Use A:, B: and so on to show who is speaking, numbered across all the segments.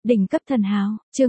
A: Đỉnh cấp thần hào, chương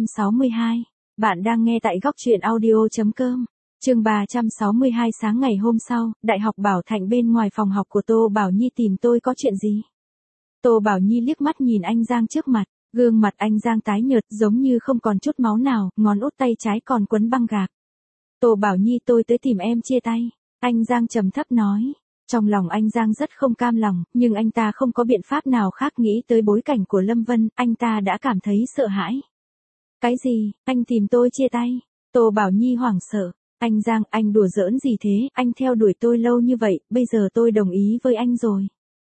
A: 362. Bạn đang nghe tại góc truyện audio.com. Chương 362 sáng ngày hôm sau, Đại học Bảo Thạnh bên ngoài phòng học của Tô Bảo Nhi tìm tôi có chuyện gì? Tô Bảo Nhi liếc mắt nhìn anh Giang trước mặt, gương mặt anh Giang tái nhợt giống như không còn chút máu nào, ngón út tay trái còn quấn băng gạc. Tô Bảo Nhi tôi tới tìm em chia tay. Anh Giang trầm thấp nói. Trong lòng anh Giang rất không cam lòng, nhưng anh ta không có biện pháp nào khác, nghĩ tới bối cảnh của Lâm Vân, anh ta đã cảm thấy sợ hãi. Cái gì, anh tìm tôi chia tay? Tô Bảo Nhi hoảng sợ. Anh Giang, anh đùa giỡn gì thế, anh theo đuổi tôi lâu như vậy, bây giờ tôi đồng ý với anh rồi.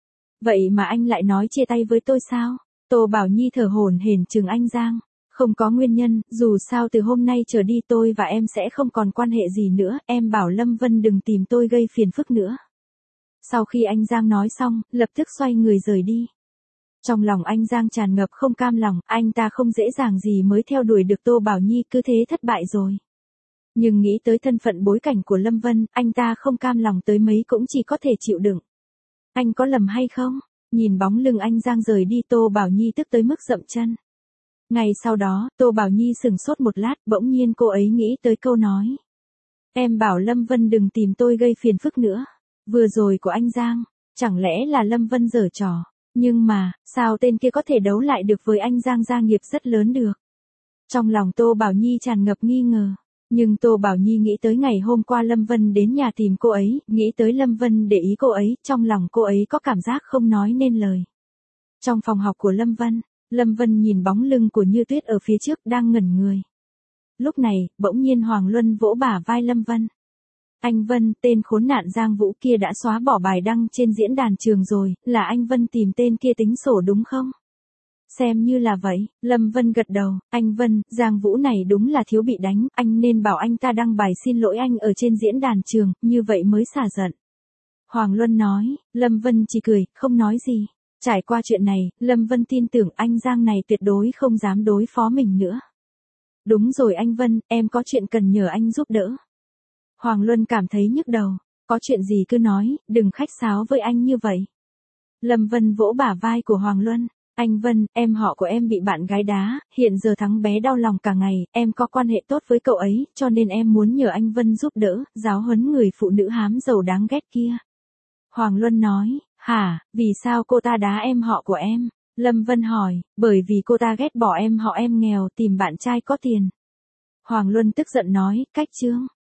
A: Vậy mà anh lại nói chia tay với tôi sao? Tô Bảo Nhi thở hổn hển trừng anh Giang. Không có nguyên nhân, dù sao từ hôm nay trở đi tôi và em sẽ không còn quan hệ gì nữa, em bảo Lâm Vân đừng tìm tôi gây phiền phức nữa. Sau khi anh Giang nói xong, lập tức xoay người rời đi. Trong lòng anh Giang tràn ngập không cam lòng, anh ta không dễ dàng gì mới theo đuổi được Tô Bảo Nhi, cứ thế thất bại rồi. Nhưng nghĩ tới thân phận bối cảnh của Lâm Vân, anh ta không cam lòng tới mấy cũng chỉ có thể chịu đựng. Anh có lầm hay không? Nhìn bóng lưng anh Giang rời đi, Tô Bảo Nhi tức tới mức dậm chân. Ngày sau đó, Tô Bảo Nhi sững sốt một lát, bỗng nhiên cô ấy nghĩ tới câu nói. Em bảo Lâm Vân đừng tìm tôi gây phiền phức nữa. Vừa rồi của anh Giang, chẳng lẽ là Lâm Vân giở trò, nhưng mà, sao tên kia có thể đấu lại được với anh Giang, gia nghiệp rất lớn được. Trong lòng Tô Bảo Nhi tràn ngập nghi ngờ, nhưng Tô Bảo Nhi nghĩ tới ngày hôm qua Lâm Vân đến nhà tìm cô ấy, nghĩ tới Lâm Vân để ý cô ấy, trong lòng cô ấy có cảm giác không nói nên lời. Trong phòng học của Lâm Vân nhìn bóng lưng của Như Tuyết ở phía trước đang ngẩn người. Lúc này, bỗng nhiên Hoàng Luân vỗ bả vai Lâm Vân. Anh Vân, tên khốn nạn Giang Vũ kia đã xóa bỏ bài đăng trên diễn đàn trường rồi, là anh Vân tìm tên kia tính sổ đúng không? Xem như là vậy, Lâm Vân gật đầu, anh Vân, Giang Vũ này đúng là thiếu bị đánh, anh nên bảo anh ta đăng bài xin lỗi anh ở trên diễn đàn trường, như vậy mới xả giận. Hoàng Luân nói, Lâm Vân chỉ cười, không nói gì. Trải qua chuyện này, Lâm Vân tin tưởng anh Giang này tuyệt đối không dám đối phó mình nữa. Đúng rồi anh Vân, em có chuyện cần nhờ anh giúp đỡ. Hoàng Luân cảm thấy nhức đầu, có chuyện gì cứ nói, đừng khách sáo với anh như vậy. Lâm Vân vỗ bả vai của Hoàng Luân, anh Vân, em họ của em bị bạn gái đá, hiện giờ thằng bé đau lòng cả ngày, em có quan hệ tốt với cậu ấy, cho nên em muốn nhờ anh Vân giúp đỡ, giáo huấn người phụ nữ hám giàu đáng ghét kia. Hoàng Luân nói, hả, vì sao cô ta đá em họ của em? Lâm Vân hỏi, bởi vì cô ta ghét bỏ em họ em nghèo, tìm bạn trai có tiền. Hoàng Luân tức giận nói, cách chương.